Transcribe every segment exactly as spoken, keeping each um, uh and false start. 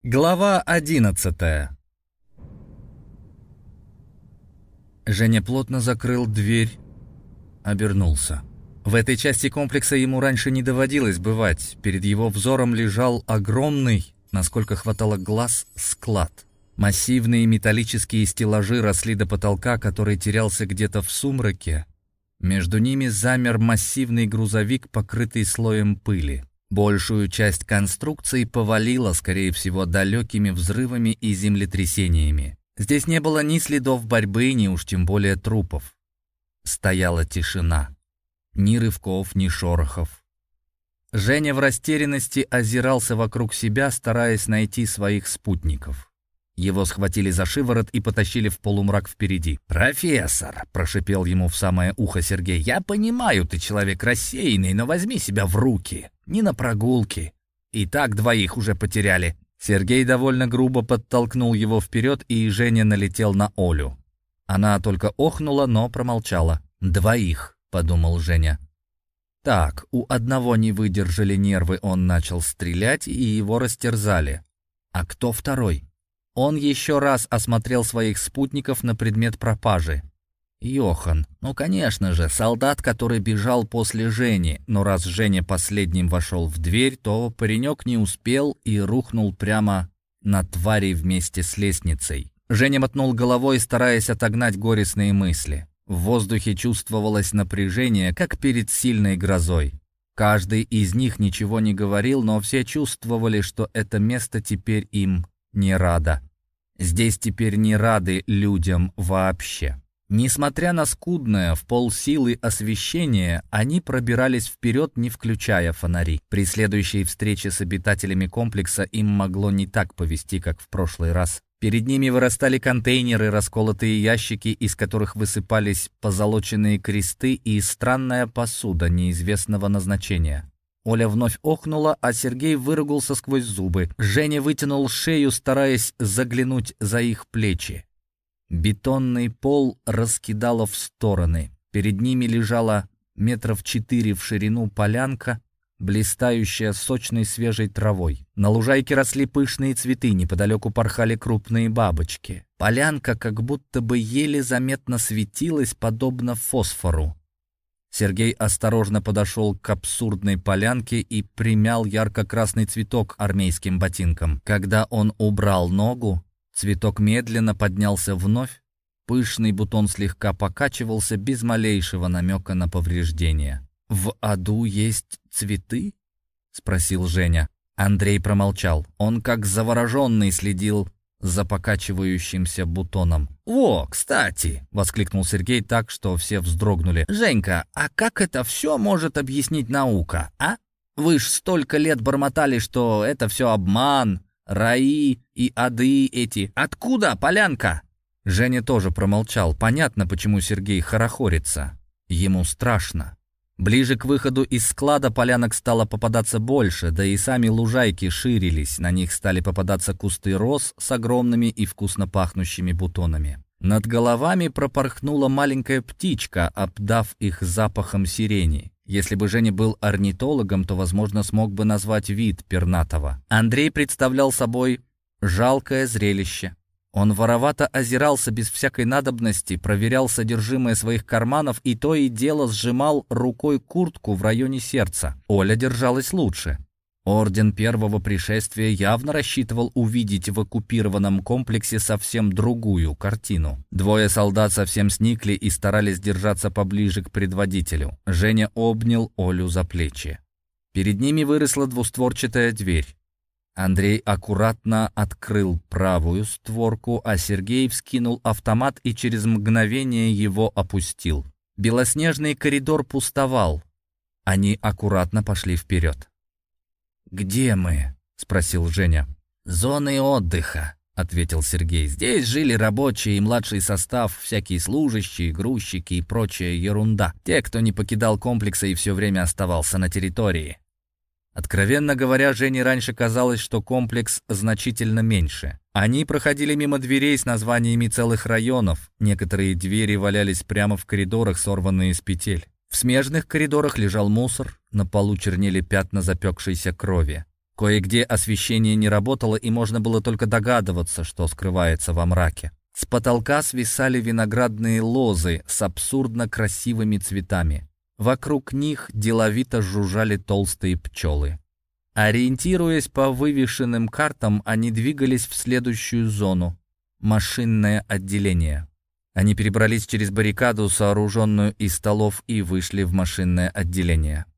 Глава одиннадцатая. Женя плотно закрыл дверь, обернулся. В этой части комплекса ему раньше не доводилось бывать. Перед его взором лежал огромный, насколько хватало глаз, склад. Массивные металлические стеллажи росли до потолка, который терялся где-то в сумраке. Между ними замер массивный грузовик, покрытый слоем пыли. Большую часть конструкции повалило, скорее всего, далекими взрывами и землетрясениями. Здесь не было ни следов борьбы, ни уж тем более трупов. Стояла тишина. Ни рывков, ни шорохов. Женя в растерянности озирался вокруг себя, стараясь найти своих спутников. Его схватили за шиворот и потащили в полумрак впереди. «Профессор!» — прошипел ему в самое ухо Сергей. «Я понимаю, ты человек рассеянный, но возьми себя в руки. Не на прогулки. И так двоих уже потеряли». Сергей довольно грубо подтолкнул его вперед, и Женя налетел на Олю. Она только охнула, но промолчала. «Двоих», — подумал Женя. Так, у одного не выдержали нервы, он начал стрелять, и его растерзали. А кто второй? Он еще раз осмотрел своих спутников на предмет пропажи. Йохан. Ну, конечно же, солдат, который бежал после Жени. Но раз Женя последним вошел в дверь, то паренек не успел и рухнул прямо на твари вместе с лестницей. Женя мотнул головой, стараясь отогнать горестные мысли. В воздухе чувствовалось напряжение, как перед сильной грозой. Каждый из них ничего не говорил, но все чувствовали, что это место теперь им не радо. Здесь теперь не рады людям вообще. Несмотря на скудное в полсилы освещение, они пробирались вперед, не включая фонари. При следующей встрече с обитателями комплекса им могло не так повести, как в прошлый раз. Перед ними вырастали контейнеры, расколотые ящики, из которых высыпались позолоченные кресты и странная посуда неизвестного назначения. Оля вновь охнула, а Сергей выругался сквозь зубы. Женя вытянул шею, стараясь заглянуть за их плечи. Бетонный пол раскидало в стороны. Перед ними лежала метров четыре в ширину полянка, блистающая сочной свежей травой. На лужайке росли пышные цветы, неподалеку порхали крупные бабочки. Полянка как будто бы еле заметно светилась, подобно фосфору. Сергей осторожно подошел к абсурдной полянке и примял ярко-красный цветок армейским ботинком. Когда он убрал ногу, цветок медленно поднялся вновь. Пышный бутон слегка покачивался без малейшего намека на повреждение. «В аду есть цветы?» — спросил Женя. Андрей промолчал. Он как завороженный следил за покачивающимся бутоном. «О, кстати!» — воскликнул Сергей так, что все вздрогнули. «Женька, а как это все может объяснить наука, а? Вы ж столько лет бормотали, что это все обман, раи и ады эти. Откуда полянка?» Женя тоже промолчал. Понятно, почему Сергей хорохорится. Ему страшно. Ближе к выходу из склада полянок стало попадаться больше, да и сами лужайки ширились, на них стали попадаться кусты роз с огромными и вкусно пахнущими бутонами. Над головами пропорхнула маленькая птичка, обдав их запахом сирени. Если бы Женя был орнитологом, то, возможно, смог бы назвать вид пернатого. Андрей представлял собой жалкое зрелище. Он воровато озирался без всякой надобности, проверял содержимое своих карманов и то и дело сжимал рукой куртку в районе сердца. Оля держалась лучше. Орден Первого Пришествия явно рассчитывал увидеть в оккупированном комплексе совсем другую картину. Двое солдат совсем сникли и старались держаться поближе к предводителю. Женя обнял Олю за плечи. Перед ними выросла двустворчатая дверь. Андрей аккуратно открыл правую створку, а Сергей вскинул автомат и через мгновение его опустил. Белоснежный коридор пустовал. Они аккуратно пошли вперед. «Где мы?» — спросил Женя. «Зоны отдыха», — ответил Сергей. «Здесь жили рабочие и младший состав, всякие служащие, грузчики и прочая ерунда. Те, кто не покидал комплекса и все время оставался на территории». Откровенно говоря, Жене раньше казалось, что комплекс значительно меньше. Они проходили мимо дверей с названиями целых районов. Некоторые двери валялись прямо в коридорах, сорванные с петель. В смежных коридорах лежал мусор, на полу чернели пятна запекшейся крови. Кое-где освещение не работало, и можно было только догадываться, что скрывается во мраке. С потолка свисали виноградные лозы с абсурдно красивыми цветами. Вокруг них деловито жужжали толстые пчелы. Ориентируясь по вывешенным картам, они двигались в следующую зону — машинное отделение. Они перебрались через баррикаду, сооруженную из столов, и вышли в машинное отделение.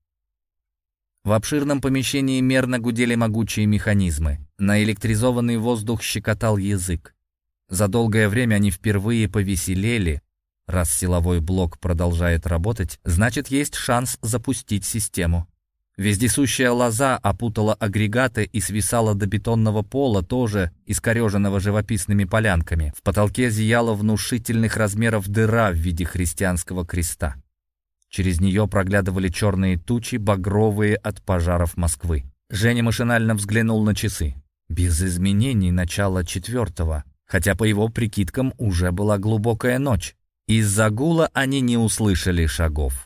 В обширном помещении мерно гудели могучие механизмы. Наэлектризованный воздух щекотал язык. За долгое время они впервые повеселели. Раз силовой блок продолжает работать, значит, есть шанс запустить систему. Вездесущая лоза опутала агрегаты и свисала до бетонного пола, тоже искореженного живописными полянками. В потолке зияла внушительных размеров дыра в виде христианского креста. Через нее проглядывали черные тучи, багровые от пожаров Москвы. Женя машинально взглянул на часы. Без изменений начало четвертого, хотя по его прикидкам уже была глубокая ночь. Из-за гула они не услышали шагов.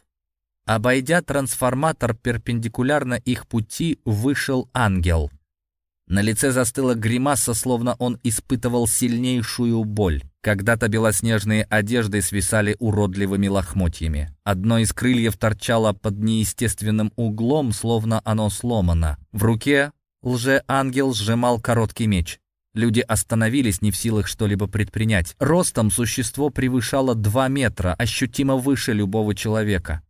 Обойдя трансформатор, перпендикулярно их пути вышел ангел. На лице застыла гримаса, словно он испытывал сильнейшую боль. Когда-то белоснежные одежды свисали уродливыми лохмотьями. Одно из крыльев торчало под неестественным углом, словно оно сломано. В руке лже-ангел сжимал короткий меч. Люди остановились, не в силах что-либо предпринять. Ростом существо превышало два метра, ощутимо выше любого человека.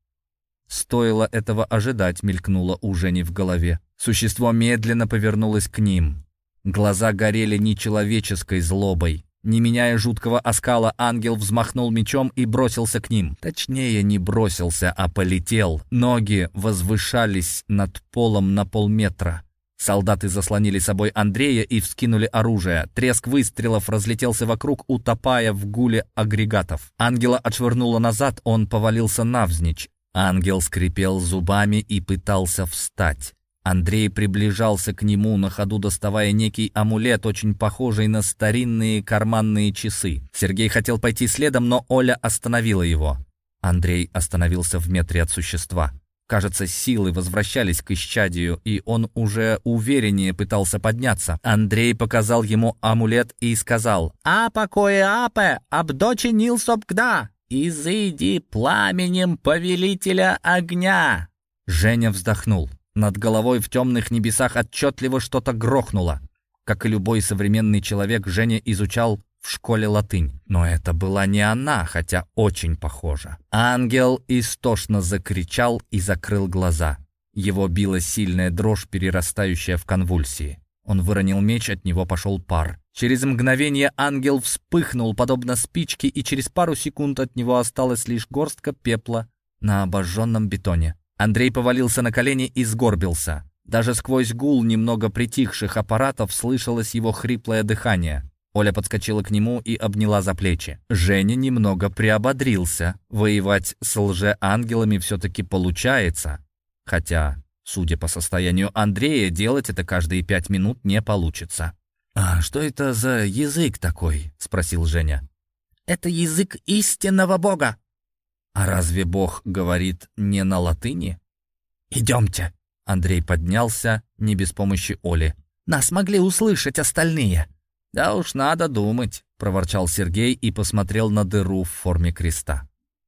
Стоило этого ожидать, мелькнуло у Жени в голове. Существо медленно повернулось к ним. Глаза горели нечеловеческой злобой. Не меняя жуткого оскала, ангел взмахнул мечом и бросился к ним. Точнее, не бросился, а полетел. Ноги возвышались над полом на полметра. Солдаты заслонили собой Андрея и вскинули оружие. Треск выстрелов разлетелся вокруг, утопая в гуле агрегатов. Ангела отшвырнуло назад, он повалился навзничь. Ангел скрипел зубами и пытался встать. Андрей приближался к нему, на ходу доставая некий амулет, очень похожий на старинные карманные часы. Сергей хотел пойти следом, но Оля остановила его. Андрей остановился в метре от существа. Кажется, силы возвращались к исчадию, и он уже увереннее пытался подняться. Андрей показал ему амулет и сказал: «Апа кое апе, абдочи нилсопгда! «Изыди пламенем повелителя огня!» Женя вздохнул. Над головой в темных небесах отчетливо что-то грохнуло. Как и любой современный человек, Женя изучал в школе латынь. Но это была не она, хотя очень похожа. Ангел истошно закричал и закрыл глаза. Его била сильная дрожь, перерастающая в конвульсии. Он выронил меч, от него пошел пар. Через мгновение ангел вспыхнул, подобно спичке, и через пару секунд от него осталась лишь горстка пепла на обожженном бетоне. Андрей повалился на колени и сгорбился. Даже сквозь гул немного притихших аппаратов слышалось его хриплое дыхание. Оля подскочила к нему и обняла за плечи. Женя немного приободрился. Воевать с лже-ангелами все-таки получается. Хотя, судя по состоянию Андрея, делать это каждые пять минут не получится. «А что это за язык такой?» — спросил Женя. «Это язык истинного Бога». «А разве Бог говорит не на латыни?» «Идемте». Андрей поднялся, не без помощи Оли. «Нас могли услышать остальные». «Да уж надо думать», — проворчал Сергей и посмотрел на дыру в форме креста.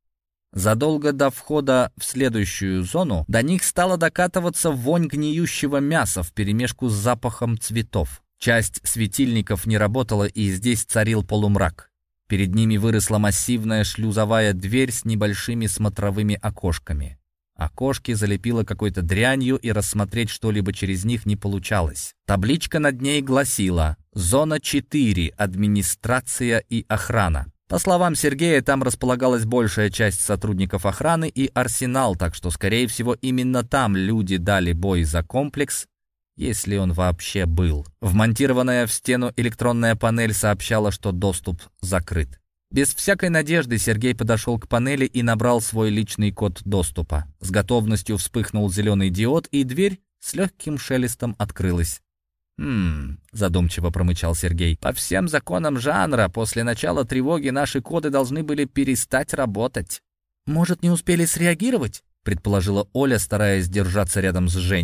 Задолго до входа в следующую зону до них стала докатываться вонь гниющего мяса вперемешку с запахом цветов. Часть светильников не работала, и здесь царил полумрак. Перед ними выросла массивная шлюзовая дверь с небольшими смотровыми окошками. Окошки залепило какой-то дрянью, и рассмотреть что-либо через них не получалось. Табличка над ней гласила: «Зона четыре. Администрация и охрана». По словам Сергея, там располагалась большая часть сотрудников охраны и арсенал, так что, скорее всего, именно там люди дали бой за комплекс, если он вообще был. Вмонтированная в стену электронная панель сообщала, что доступ закрыт. Без всякой надежды Сергей подошел к панели и набрал свой личный код доступа. С готовностью вспыхнул зеленый диод, и дверь с легким шелестом открылась. «Хм...» — задумчиво промычал Сергей. «По всем законам жанра, после начала тревоги наши коды должны были перестать работать». «Может, не успели среагировать?» — предположила Оля, стараясь держаться рядом с Женей.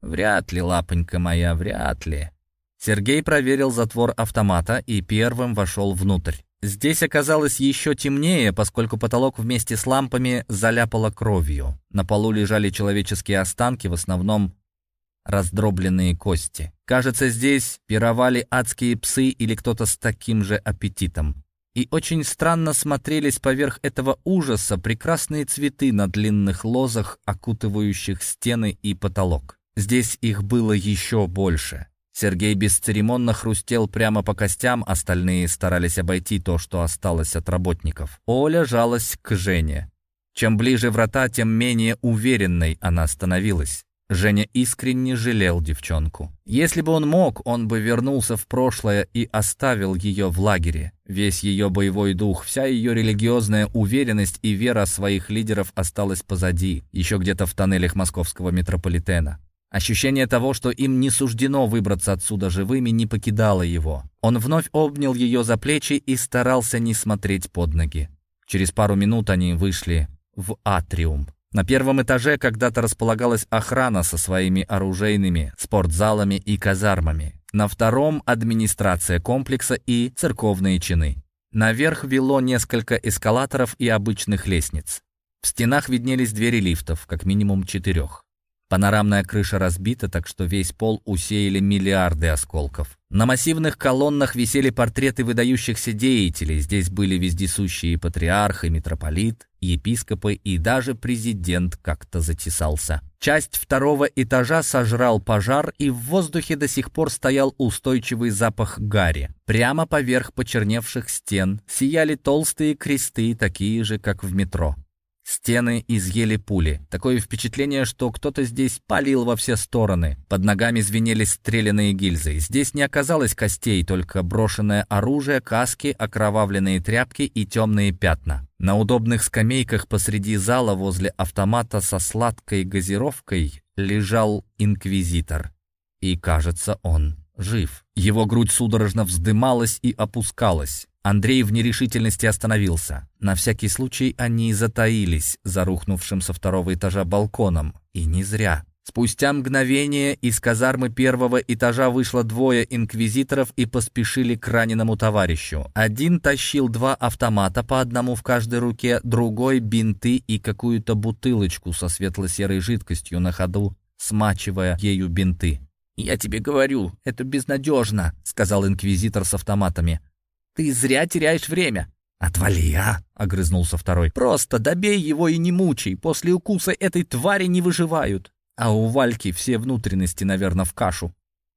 «Вряд ли, лапонька моя, вряд ли». Сергей проверил затвор автомата и первым вошел внутрь. Здесь оказалось еще темнее, поскольку потолок вместе с лампами заляпало кровью. На полу лежали человеческие останки, в основном раздробленные кости. Кажется, здесь пировали адские псы или кто-то с таким же аппетитом. И очень странно смотрелись поверх этого ужаса прекрасные цветы на длинных лозах, окутывающих стены и потолок. Здесь их было еще больше. Сергей бесцеремонно хрустел прямо по костям, остальные старались обойти то, что осталось от работников. Оля жалась к Жене. Чем ближе врата, тем менее уверенной она становилась. Женя искренне жалел девчонку. Если бы он мог, он бы вернулся в прошлое и оставил ее в лагере. Весь ее боевой дух, вся ее религиозная уверенность и вера своих лидеров осталась позади, еще где-то в тоннелях московского метрополитена. Ощущение того, что им не суждено выбраться отсюда живыми, не покидало его. Он вновь обнял ее за плечи и старался не смотреть под ноги. Через пару минут они вышли в атриум. На первом этаже когда-то располагалась охрана со своими оружейными, спортзалами и казармами. На втором — администрация комплекса и церковные чины. Наверх вело несколько эскалаторов и обычных лестниц. В стенах виднелись двери лифтов, как минимум четырех. Панорамная крыша разбита, так что весь пол усеяли миллиарды осколков. На массивных колоннах висели портреты выдающихся деятелей. Здесь были вездесущие патриарх и митрополит, епископы и даже президент как-то затесался. Часть второго этажа сожрал пожар, и в воздухе до сих пор стоял устойчивый запах гари. Прямо поверх почерневших стен сияли толстые кресты, такие же, как в метро. Стены изъели пули. Такое впечатление, что кто-то здесь палил во все стороны. Под ногами звенели стреляные гильзы. Здесь не оказалось костей, только брошенное оружие, каски, окровавленные тряпки и темные пятна. На удобных скамейках посреди зала возле автомата со сладкой газировкой лежал инквизитор. И, кажется, он жив. Его грудь судорожно вздымалась и опускалась. Андрей в нерешительности остановился. На всякий случай они затаились за рухнувшим со второго этажа балконом. И не зря. Спустя мгновение из казармы первого этажа вышло двое инквизиторов и поспешили к раненому товарищу. Один тащил два автомата, по одному в каждой руке, другой — бинты и какую-то бутылочку со светло-серой жидкостью на ходу, смачивая ею бинты. «Я тебе говорю, это безнадежно», — сказал инквизитор с автоматами. «Ты зря теряешь время». «Отвали, а!» — огрызнулся второй. «Просто добей его и не мучай. После укуса этой твари не выживают». А у Вальки все внутренности, наверное, в кашу.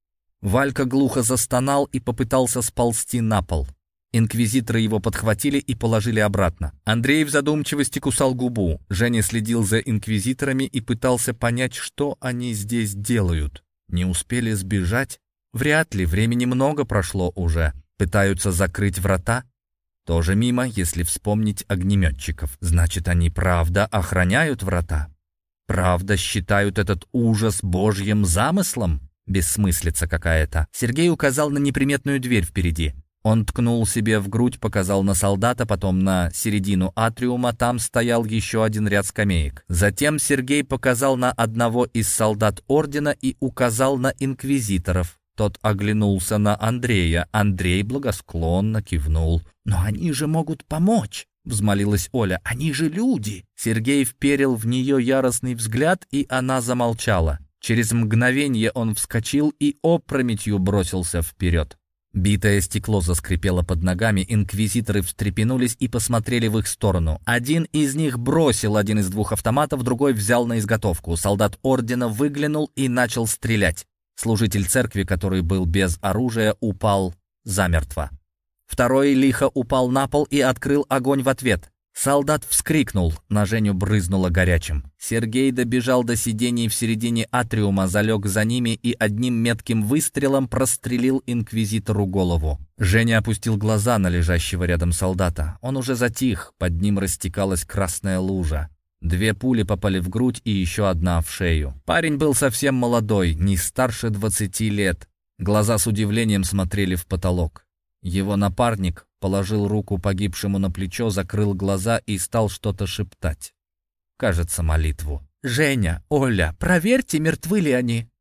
Валька глухо застонал и попытался сползти на пол. Инквизиторы его подхватили и положили обратно. Андрей в задумчивости кусал губу. Женя следил за инквизиторами и пытался понять, что они здесь делают. Не успели сбежать? Вряд ли, времени много прошло уже. Пытаются закрыть врата? Тоже мимо, если вспомнить огнеметчиков. Значит, они правда охраняют врата? Правда считают этот ужас божьим замыслом? Бессмыслица какая-то. Сергей указал на неприметную дверь впереди. Он ткнул себе в грудь, показал на солдата, потом на середину атриума. Там стоял еще один ряд скамеек. Затем Сергей показал на одного из солдат ордена и указал на инквизиторов. Тот оглянулся на Андрея. Андрей благосклонно кивнул. «Но они же могут помочь!» — взмолилась Оля. «Они же люди!» Сергей вперил в нее яростный взгляд, и она замолчала. Через мгновение он вскочил и опрометью бросился вперед. Битое стекло заскрипело под ногами, инквизиторы встрепенулись и посмотрели в их сторону. Один из них бросил один из двух автоматов, другой взял на изготовку. Солдат ордена выглянул и начал стрелять. Служитель церкви, который был без оружия, упал замертво. Второй лихо упал на пол и открыл огонь в ответ. Солдат вскрикнул, на Женю брызнуло горячим. Сергей добежал до сидений в середине атриума, залег за ними и одним метким выстрелом прострелил инквизитору голову. Женя опустил глаза на лежащего рядом солдата. Он уже затих, под ним растекалась красная лужа. Две пули попали в грудь и еще одна в шею. Парень был совсем молодой, не старше двадцати лет. Глаза с удивлением смотрели в потолок. Его напарник положил руку погибшему на плечо, закрыл глаза и стал что-то шептать. Кажется, молитву. «Женя, Оля, проверьте, мертвы ли они».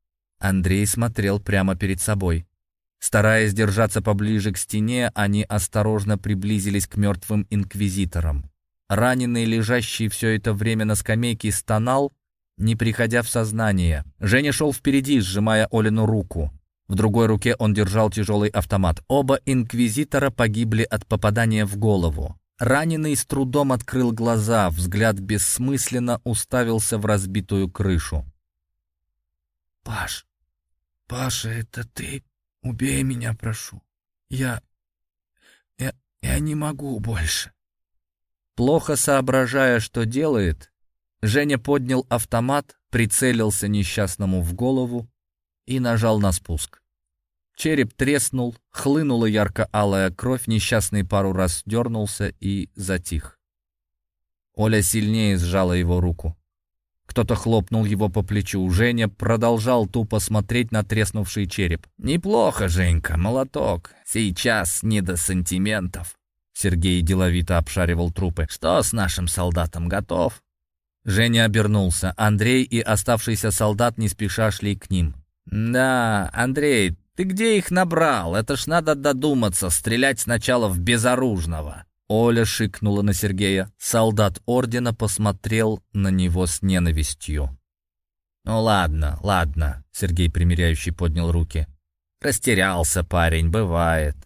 Андрей смотрел прямо перед собой. Стараясь держаться поближе к стене, они осторожно приблизились к мертвым инквизиторам. Раненый, лежащий все это время на скамейке, стонал, не приходя в сознание. Женя шел впереди, сжимая Олину руку. В другой руке он держал тяжелый автомат. Оба инквизитора погибли от попадания в голову. Раненый с трудом открыл глаза, взгляд бессмысленно уставился в разбитую крышу. «Паш, Паша, это ты? Убей меня, прошу. Я... я... я не могу больше». Плохо соображая, что делает, Женя поднял автомат, прицелился несчастному в голову и нажал на спуск. Череп треснул, хлынула ярко-алая кровь, несчастный пару раз дернулся и затих. Оля сильнее сжала его руку. Кто-то хлопнул его по плечу. Женя продолжал тупо смотреть на треснувший череп. «Неплохо, Женька, молоток. Сейчас не до сантиментов». Сергей деловито обшаривал трупы. «Что с нашим солдатом, готов?» Женя обернулся. Андрей и оставшийся солдат не спеша шли к ним. «Да, Андрей, ты где их набрал? Это ж надо додуматься, стрелять сначала в безоружного». Оля шикнула на Сергея. Солдат ордена посмотрел на него с ненавистью. «Ну ладно, ладно», — Сергей примиряющий поднял руки. «Растерялся парень, бывает.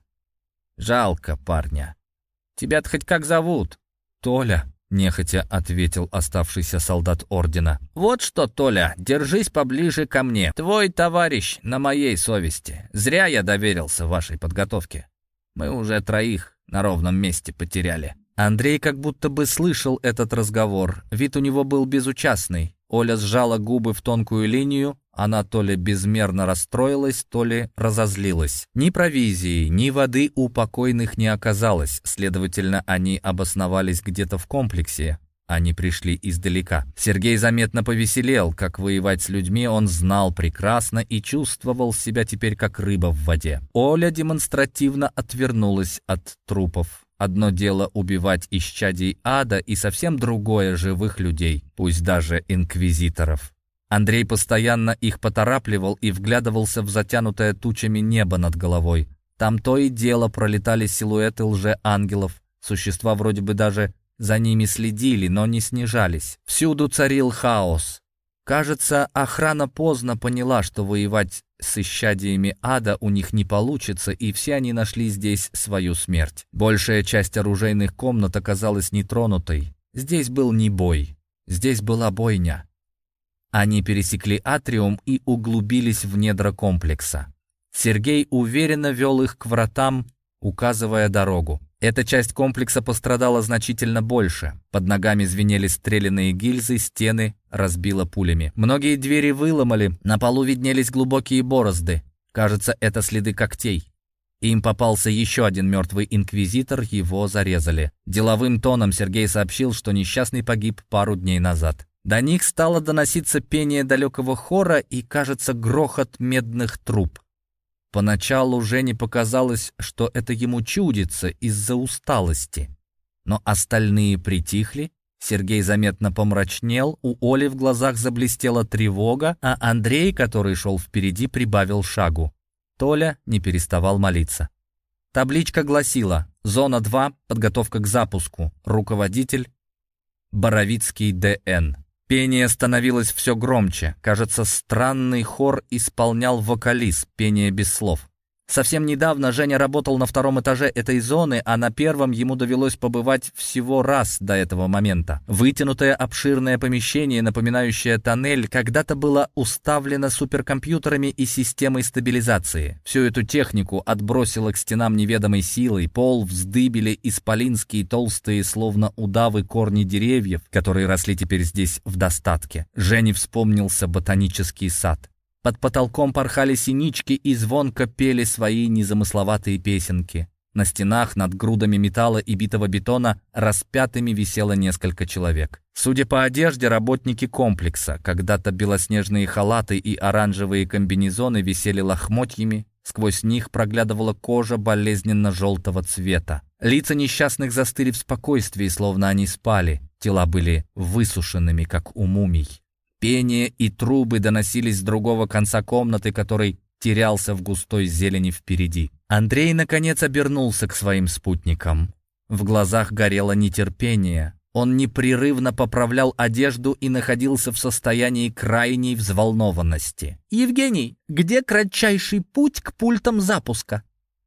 Жалко парня. Тебя-то хоть как зовут?» «Толя», — нехотя ответил оставшийся солдат ордена. «Вот что, Толя, держись поближе ко мне. Твой товарищ на моей совести. Зря я доверился вашей подготовке. Мы уже троих на ровном месте потеряли». Андрей как будто бы слышал этот разговор. Вид у него был безучастный. Оля сжала губы в тонкую линию. Она то ли безмерно расстроилась, то ли разозлилась. Ни провизии, ни воды у покойных не оказалось. Следовательно, они обосновались где-то в комплексе. Они пришли издалека. Сергей заметно повеселел. Как воевать с людьми он знал прекрасно и чувствовал себя теперь как рыба в воде. Оля демонстративно отвернулась от трупов. Одно дело убивать исчадий ада, и совсем другое — живых людей, пусть даже инквизиторов. Андрей постоянно их поторапливал и вглядывался в затянутое тучами небо над головой. Там то и дело пролетали силуэты лже-ангелов. Существа вроде бы даже за ними следили, но не снижались. Всюду царил хаос. Кажется, охрана поздно поняла, что воевать с исчадиями ада у них не получится, и все они нашли здесь свою смерть. Большая часть оружейных комнат оказалась нетронутой. Здесь был не бой, здесь была бойня. Они пересекли атриум и углубились в недра комплекса. Сергей уверенно вел их к вратам, указывая дорогу. Эта часть комплекса пострадала значительно больше. Под ногами звенели стрелянные гильзы, стены разбило пулями. Многие двери выломали, на полу виднелись глубокие борозды. Кажется, это следы когтей. Им попался еще один мертвый инквизитор, его зарезали. Деловым тоном Сергей сообщил, что несчастный погиб пару дней назад. До них стало доноситься пение далекого хора и, кажется, грохот медных труб. Поначалу Жене показалось, что это ему чудится из-за усталости. Но остальные притихли, Сергей заметно помрачнел, у Оли в глазах заблестела тревога, а Андрей, который шел впереди, прибавил шагу. Толя не переставал молиться. Табличка гласила: «Зона два, подготовка к запуску. Руководитель Боровицкий Д Н». Пение становилось все громче. Кажется, странный хор исполнял вокалист, пение без слов. Совсем недавно Женя работал на втором этаже этой зоны, а на первом ему довелось побывать всего раз до этого момента. Вытянутое обширное помещение, напоминающее тоннель, когда-то было уставлено суперкомпьютерами и системой стабилизации. Всю эту технику отбросило к стенам неведомой силой, пол вздыбили исполинские толстые, словно удавы, корни деревьев, которые росли теперь здесь в достатке. Жене вспомнился ботанический сад. Под потолком порхали синички и звонко пели свои незамысловатые песенки. На стенах над грудами металла и битого бетона распятыми висело несколько человек. Судя по одежде, работники комплекса. Когда-то белоснежные халаты и оранжевые комбинезоны висели лохмотьями, сквозь них проглядывала кожа болезненно-желтого цвета. Лица несчастных застыли в спокойствии, словно они спали. Тела были высушенными, как у мумий. Пение и трубы доносились с другого конца комнаты, который терялся в густой зелени впереди. Андрей, наконец, обернулся к своим спутникам. В глазах горело нетерпение. Он непрерывно поправлял одежду и находился в состоянии крайней взволнованности. «Евгений, где кратчайший путь к пультам запуска?»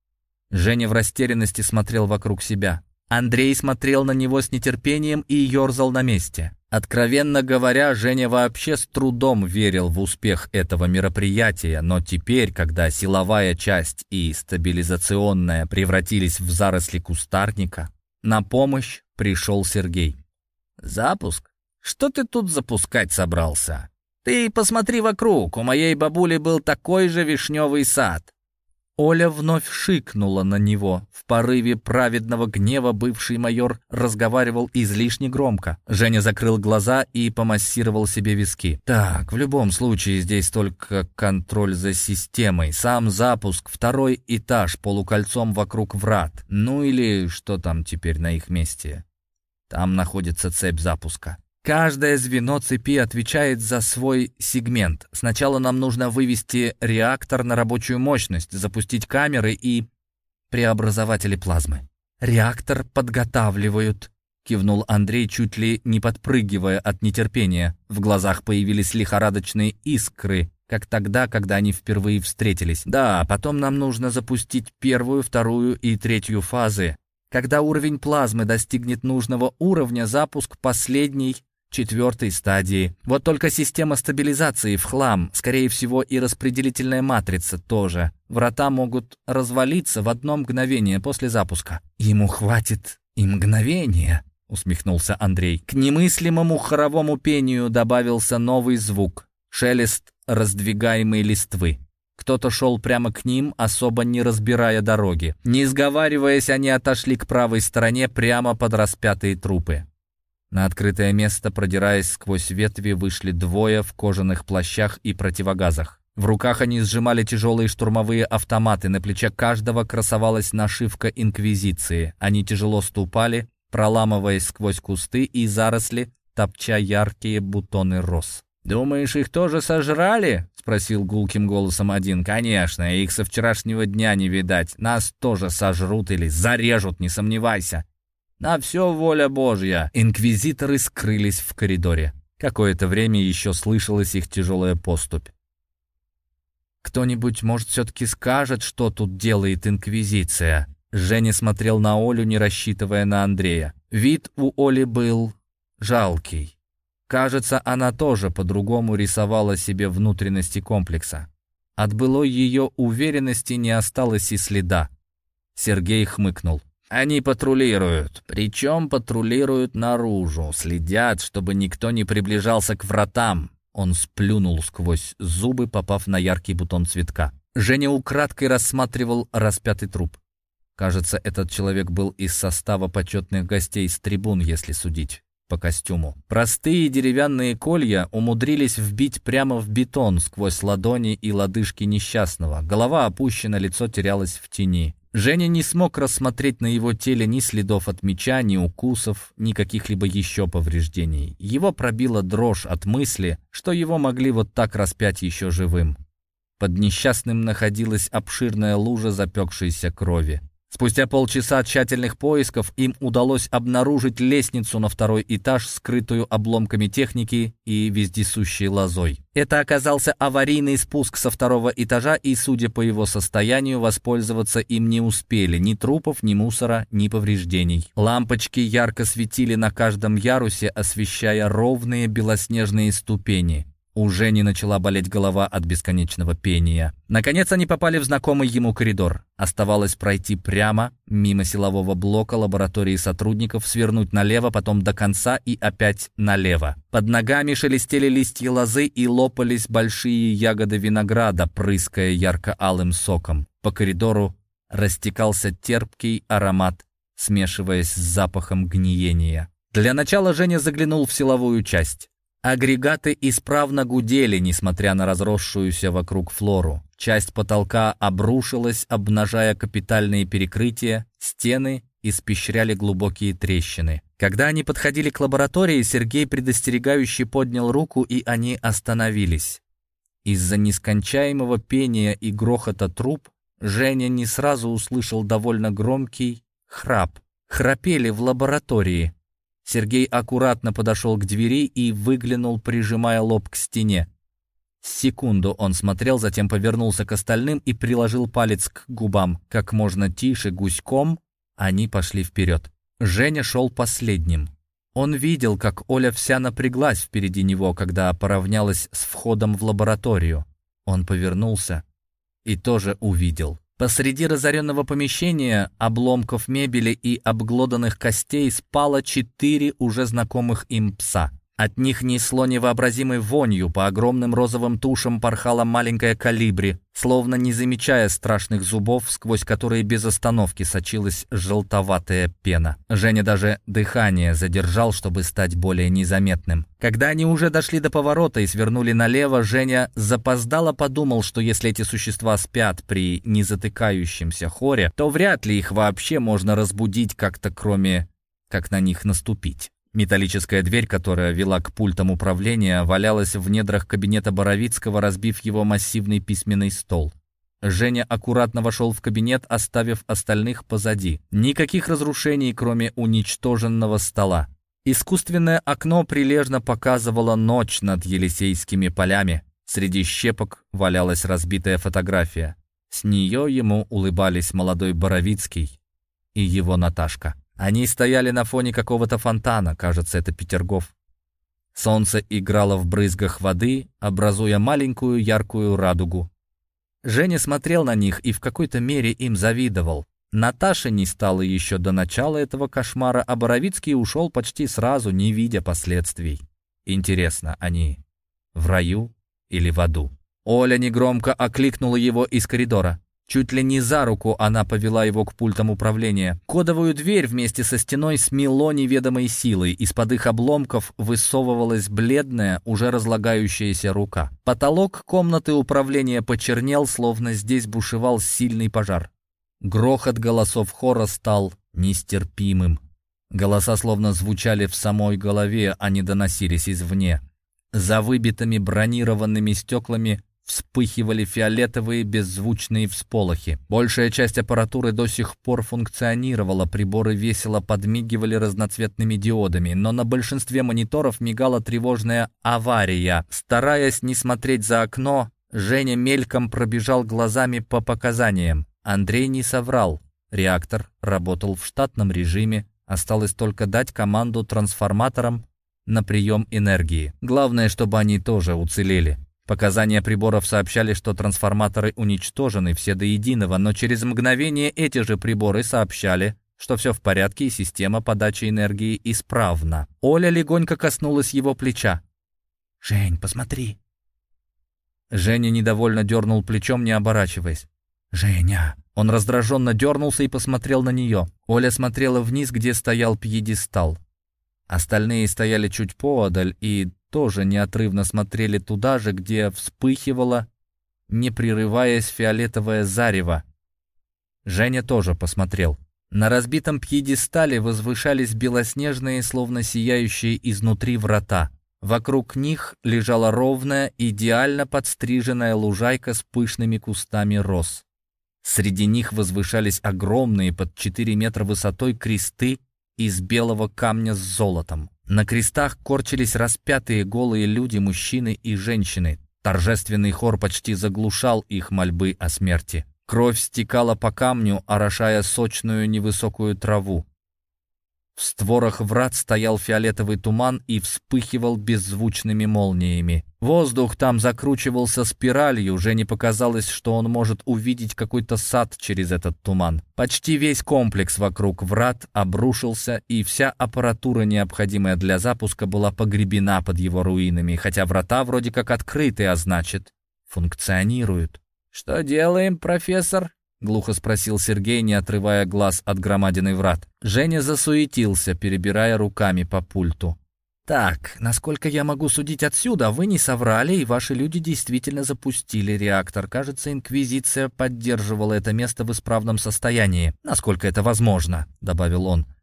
Женя в растерянности смотрел вокруг себя. Андрей смотрел на него с нетерпением и ерзал на месте. Откровенно говоря, Женя вообще с трудом верил в успех этого мероприятия, но теперь, когда силовая часть и стабилизационная превратились в заросли кустарника, на помощь пришел Сергей. «Запуск? Что ты тут запускать собрался? Ты посмотри вокруг, у моей бабули был такой же вишневый сад». Оля вновь шикнула на него. В порыве праведного гнева бывший майор разговаривал излишне громко. Женя закрыл глаза и помассировал себе виски. «Так, в любом случае здесь только контроль за системой. Сам запуск, второй этаж полукольцом вокруг врат. Ну или что там теперь на их месте? Там находится цепь запуска. Каждое звено цепи отвечает за свой сегмент. Сначала нам нужно вывести реактор на рабочую мощность, запустить камеры и преобразователи плазмы. Реактор подготавливают», — кивнул Андрей, чуть ли не подпрыгивая от нетерпения. В глазах появились лихорадочные искры, как тогда, когда они впервые встретились. «Да, потом нам нужно запустить первую, вторую и третью фазы. Когда уровень плазмы достигнет нужного уровня, запуск последней, четвертой стадии. Вот только система стабилизации в хлам, скорее всего и распределительная матрица тоже. Врата могут развалиться в одно мгновение после запуска». «Ему хватит и мгновения», — усмехнулся Андрей. К немыслимому хоровому пению добавился новый звук — шелест раздвигаемой листвы. Кто-то шел прямо к ним, особо не разбирая дороги. Не сговариваясь, они отошли к правой стороне, прямо под распятые трупы. На открытое место, продираясь сквозь ветви, вышли двое в кожаных плащах и противогазах. В руках они сжимали тяжелые штурмовые автоматы, на плече каждого красовалась нашивка Инквизиции. Они тяжело ступали, проламываясь сквозь кусты и заросли, топча яркие бутоны роз. «Думаешь, их тоже сожрали?» — спросил гулким голосом один. «Конечно, их со вчерашнего дня не видать. Нас тоже сожрут или зарежут, не сомневайся. На все воля Божья». Инквизиторы скрылись в коридоре. Какое-то время еще слышалась их тяжелая поступь. «Кто-нибудь, может, все-таки скажет, что тут делает Инквизиция?» Женя смотрел на Олю, не рассчитывая на Андрея. Вид у Оли был жалкий. Кажется, она тоже по-другому рисовала себе внутренности комплекса. От былой ее уверенности не осталось и следа. Сергей хмыкнул. «Они патрулируют, причем патрулируют наружу, следят, чтобы никто не приближался к вратам». Он сплюнул сквозь зубы, попав на яркий бутон цветка. Женя украдкой рассматривал распятый труп. Кажется, этот человек был из состава почетных гостей с трибун, если судить по костюму. Простые деревянные колья умудрились вбить прямо в бетон сквозь ладони и лодыжки несчастного. Голова опущена, лицо терялось в тени. Женя не смог рассмотреть на его теле ни следов от меча, ни укусов, ни каких-либо еще повреждений. Его пробила дрожь от мысли, что его могли вот так распять еще живым. Под несчастным находилась обширная лужа запекшейся крови. Спустя полчаса тщательных поисков им удалось обнаружить лестницу на второй этаж, скрытую обломками техники и вездесущей лозой. Это оказался аварийный спуск со второго этажа, и, судя по его состоянию, воспользоваться им не успели ни трупов, ни мусора, ни повреждений. Лампочки ярко светили на каждом ярусе, освещая ровные белоснежные ступени. У Жени начала болеть голова от бесконечного пения. Наконец они попали в знакомый ему коридор. Оставалось пройти прямо, мимо силового блока лаборатории сотрудников, свернуть налево, потом до конца и опять налево. Под ногами шелестели листья лозы и лопались большие ягоды винограда, прыская ярко-алым соком. По коридору растекался терпкий аромат, смешиваясь с запахом гниения. Для начала Женя заглянул в силовую часть. Агрегаты исправно гудели, несмотря на разросшуюся вокруг флору. Часть потолка обрушилась, обнажая капитальные перекрытия, стены испещряли глубокие трещины. Когда они подходили к лаборатории, Сергей предостерегающе поднял руку, и они остановились. Из-за нескончаемого пения и грохота труб Женя не сразу услышал довольно громкий храп. Храпели в лаборатории. Сергей аккуратно подошел к двери и выглянул, прижимая лоб к стене. Секунду он смотрел, затем повернулся к остальным и приложил палец к губам. Как можно тише, гуськом, они пошли вперед. Женя шел последним. Он видел, как Оля вся напряглась впереди него, когда поравнялась с входом в лабораторию. Он повернулся и тоже увидел. Посреди разоренного помещения, обломков мебели и обглоданных костей спало четыре уже знакомых им пса. От них несло невообразимой вонью, по огромным розовым тушам порхала маленькая колибри, словно не замечая страшных зубов, сквозь которые без остановки сочилась желтоватая пена. Женя даже дыхание задержал, чтобы стать более незаметным. Когда они уже дошли до поворота и свернули налево, Женя запоздало подумал, что если эти существа спят при незатыкающемся хоре, то вряд ли их вообще можно разбудить как-то, кроме как на них наступить. Металлическая дверь, которая вела к пультам управления, валялась в недрах кабинета Боровицкого, разбив его массивный письменный стол. Женя аккуратно вошел в кабинет, оставив остальных позади. Никаких разрушений, кроме уничтоженного стола. Искусственное окно прилежно показывало ночь над Елисейскими полями. Среди щепок валялась разбитая фотография. С нее ему улыбались молодой Боровицкий и его Наташка. Они стояли на фоне какого-то фонтана, кажется, это Петергоф. Солнце играло в брызгах воды, образуя маленькую яркую радугу. Женя смотрел на них и в какой-то мере им завидовал. Наташа не стала еще до начала этого кошмара, а Боровицкий ушел почти сразу, не видя последствий. Интересно, они в раю или в аду? Оля негромко окликнула его из коридора. Чуть ли не за руку она повела его к пультам управления. Кодовую дверь вместе со стеной смело неведомой силой. Из-под их обломков высовывалась бледная, уже разлагающаяся рука. Потолок комнаты управления почернел, словно здесь бушевал сильный пожар. Грохот голосов хора стал нестерпимым. Голоса словно звучали в самой голове, а не доносились извне. За выбитыми бронированными стеклами вспыхивали фиолетовые беззвучные всполохи. Большая часть аппаратуры до сих пор функционировала, приборы весело подмигивали разноцветными диодами, но на большинстве мониторов мигала тревожная «авария». Стараясь не смотреть за окно, Женя мельком пробежал глазами по показаниям. Андрей не соврал. Реактор работал в штатном режиме, осталось только дать команду трансформаторам на прием энергии. Главное, чтобы они тоже уцелели. Показания приборов сообщали, что трансформаторы уничтожены все до единого, но через мгновение эти же приборы сообщали, что все в порядке и система подачи энергии исправна. Оля легонько коснулась его плеча. «Жень, посмотри!» Женя недовольно дернул плечом, не оборачиваясь. «Женя!» Он раздраженно дернулся и посмотрел на нее. Оля смотрела вниз, где стоял пьедестал. Остальные стояли чуть поодаль и тоже неотрывно смотрели туда же, где вспыхивало, не прерываясь, фиолетовое зарево. Женя тоже посмотрел. На разбитом пьедестале возвышались белоснежные, словно сияющие изнутри врата. Вокруг них лежала ровная, идеально подстриженная лужайка с пышными кустами роз. Среди них возвышались огромные, под четыре метра высотой, кресты из белого камня с золотом. На крестах корчились распятые голые люди, мужчины и женщины. Торжественный хор почти заглушал их мольбы о смерти. Кровь стекала по камню, орошая сочную невысокую траву. В створах врат стоял фиолетовый туман и вспыхивал беззвучными молниями. Воздух там закручивался спиралью, уже не показалось, что он может увидеть какой-то сад через этот туман. Почти весь комплекс вокруг врат обрушился, и вся аппаратура, необходимая для запуска, была погребена под его руинами, хотя врата вроде как открыты, а значит, функционируют. «Что делаем, профессор?» — глухо спросил Сергей, не отрывая глаз от громадины врат. Женя засуетился, перебирая руками по пульту. «Так, насколько я могу судить отсюда, вы не соврали, и ваши люди действительно запустили реактор. Кажется, Инквизиция поддерживала это место в исправном состоянии. Насколько это возможно», — добавил он.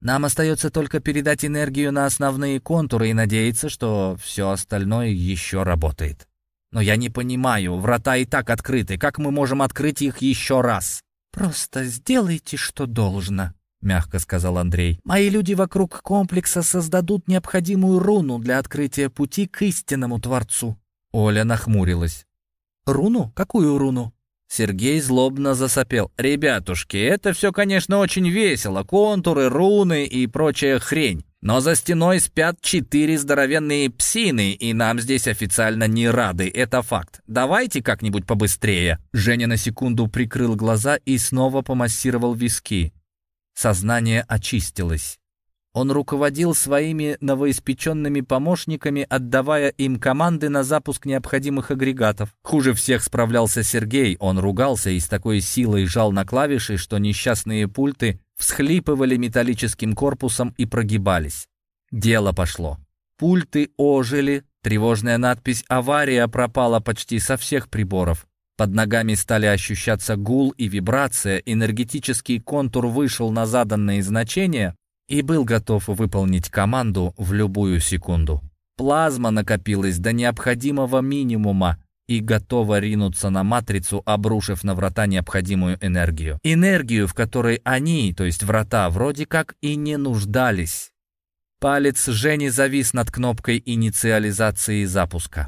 Нам остается только передать энергию на основные контуры и надеяться, что все остальное еще работает. Но я не понимаю, врата и так открыты. Как мы можем открыть их еще раз? Просто сделайте, что должно, — мягко сказал Андрей. Мои люди вокруг комплекса создадут необходимую руну для открытия пути к истинному Творцу. Оля нахмурилась. Руну? Какую руну? Сергей злобно засопел. «Ребятушки, это все, конечно, очень весело. Контуры, руны и прочая хрень. Но за стеной спят четыре здоровенные псины, и нам здесь официально не рады. Это факт. Давайте как-нибудь побыстрее». Женя на секунду прикрыл глаза и снова помассировал виски. Сознание очистилось. Он руководил своими новоиспеченными помощниками, отдавая им команды на запуск необходимых агрегатов. Хуже всех справлялся Сергей. Он ругался и с такой силой жал на клавиши, что несчастные пульты всхлипывали металлическим корпусом и прогибались. Дело пошло. Пульты ожили, тревожная надпись «Авария» пропала почти со всех приборов. Под ногами стали ощущаться гул и вибрация, энергетический контур вышел на заданные значения и был готов выполнить команду в любую секунду. Плазма накопилась до необходимого минимума и готова ринуться на матрицу, обрушив на врата необходимую энергию. Энергию, в которой они, то есть врата, вроде как и не нуждались. Палец Жени завис над кнопкой инициализации запуска.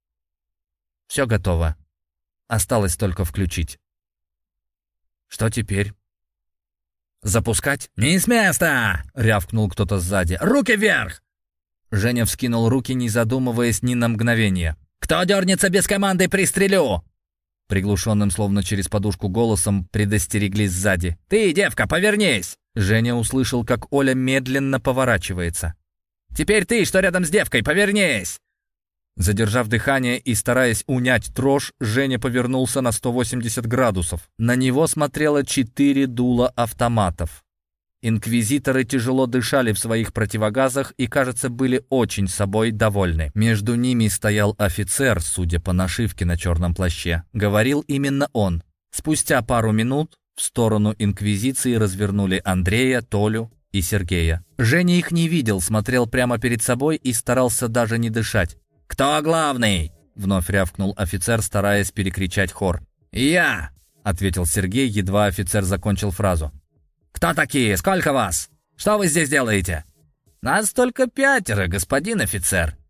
Все готово. Осталось только включить. Что теперь? «Запускать?» «Не с места!» — рявкнул кто-то сзади. «Руки вверх!» Женя вскинул руки, не задумываясь ни на мгновение. «Кто дернется без команды, пристрелю!» Приглушенным, словно через подушку голосом, предостерегли сзади. «Ты, девка, повернись!» Женя услышал, как Оля медленно поворачивается. «Теперь ты, что рядом с девкой, повернись!» Задержав дыхание и стараясь унять дрожь, Женя повернулся на сто восемьдесят градусов. На него смотрело четыре дула автоматов. Инквизиторы тяжело дышали в своих противогазах и, кажется, были очень собой довольны. Между ними стоял офицер, судя по нашивке на черном плаще. Говорил именно он. Спустя пару минут в сторону инквизиции развернули Андрея, Толю и Сергея. Женя их не видел, смотрел прямо перед собой и старался даже не дышать. «Кто главный?» — вновь рявкнул офицер, стараясь перекричать хор. «Я!» — ответил Сергей, едва офицер закончил фразу. «Кто такие? Сколько вас? Что вы здесь делаете?» «Нас только пятеро, господин офицер».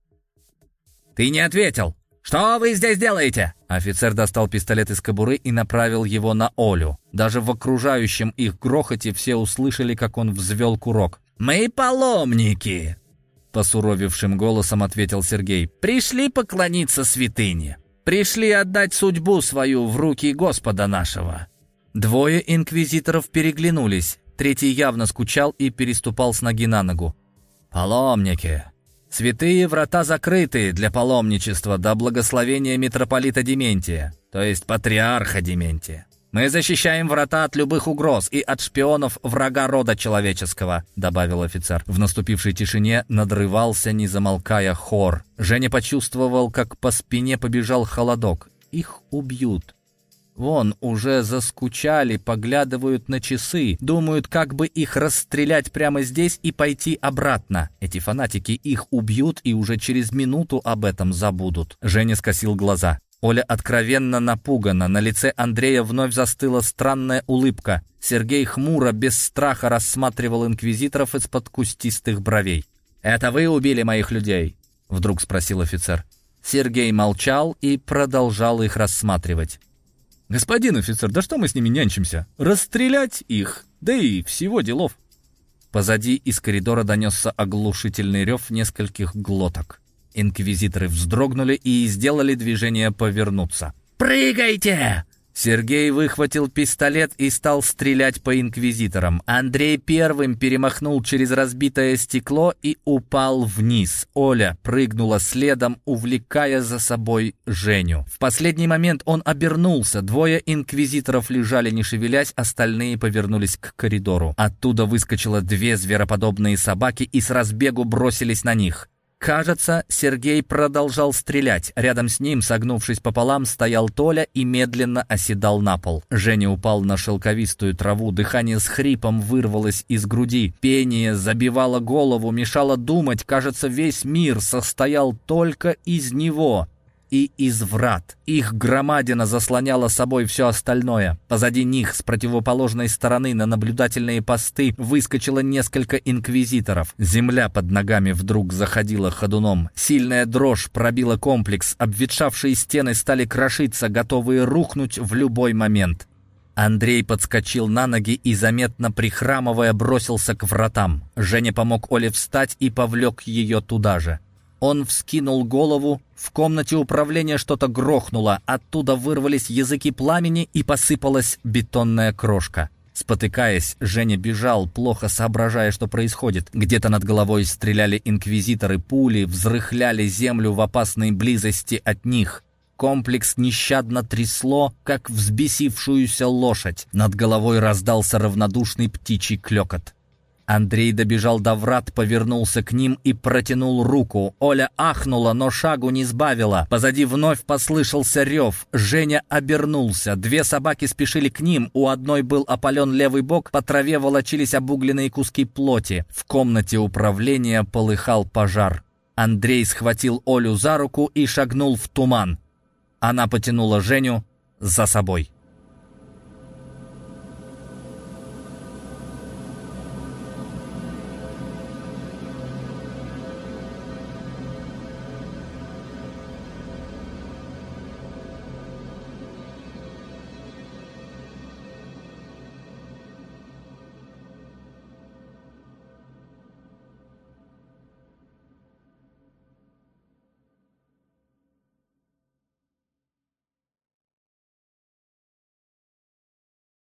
«Ты не ответил. Что вы здесь делаете?» Офицер достал пистолет из кобуры и направил его на Олю. Даже в окружающем их грохоте все услышали, как он взвел курок. «Мы паломники!» Посуровевшим голосом ответил Сергей. «Пришли поклониться святыне. Пришли отдать судьбу свою в руки Господа нашего». Двое инквизиторов переглянулись. Третий явно скучал и переступал с ноги на ногу. «Паломники. Святые врата закрыты для паломничества до благословения митрополита Дементия, то есть патриарха Дементия. Мы защищаем врата от любых угроз и от шпионов врага рода человеческого», — добавил офицер. В наступившей тишине надрывался, не замолкая, хор. Женя почувствовал, как по спине побежал холодок. Их убьют. Вон, уже заскучали, поглядывают на часы, думают, как бы их расстрелять прямо здесь и пойти обратно. Эти фанатики их убьют и уже через минуту об этом забудут. Женя скосил глаза. Оля откровенно напугана, на лице Андрея вновь застыла странная улыбка. Сергей хмуро, без страха рассматривал инквизиторов из-под кустистых бровей. «Это вы убили моих людей?» — вдруг спросил офицер. Сергей молчал и продолжал их рассматривать. «Господин офицер, да что мы с ними нянчимся? Расстрелять их, да и всего делов». Позади из коридора донесся оглушительный рев нескольких глоток. Инквизиторы вздрогнули и сделали движение повернуться. «Прыгайте!» Сергей выхватил пистолет и стал стрелять по инквизиторам. Андрей первым перемахнул через разбитое стекло и упал вниз. Оля прыгнула следом, увлекая за собой Женю. В последний момент он обернулся. Двое инквизиторов лежали, не шевелясь, остальные повернулись к коридору. Оттуда выскочило две звероподобные собаки и с разбегу бросились на них. Кажется, Сергей продолжал стрелять. Рядом с ним, согнувшись пополам, стоял Толя и медленно оседал на пол. Женя упал на шелковистую траву, дыхание с хрипом вырвалось из груди. Пение забивало голову, мешало думать. Кажется, весь мир состоял только из него и из врат. Их громадина заслоняла собой все остальное. Позади них, с противоположной стороны, на наблюдательные посты выскочило несколько инквизиторов. Земля под ногами вдруг заходила ходуном. Сильная дрожь пробила комплекс. Обветшавшие стены стали крошиться, готовые рухнуть в любой момент. Андрей подскочил на ноги и, заметно прихрамывая, бросился к вратам. Женя помог Оле встать и повлек ее туда же. Он вскинул голову, в комнате управления что-то грохнуло, оттуда вырвались языки пламени и посыпалась бетонная крошка. Спотыкаясь, Женя бежал, плохо соображая, что происходит. Где-то над головой стреляли инквизиторы, пули взрыхляли землю в опасной близости от них. Комплекс нещадно трясло, как взбесившуюся лошадь. Над головой раздался равнодушный птичий клёкот. Андрей добежал до врат, повернулся к ним и протянул руку. Оля ахнула, но шагу не сбавила. Позади вновь послышался рев. Женя обернулся. Две собаки спешили к ним. У одной был опален левый бок, по траве волочились обугленные куски плоти. В комнате управления полыхал пожар. Андрей схватил Олю за руку и шагнул в туман. Она потянула Женю за собой.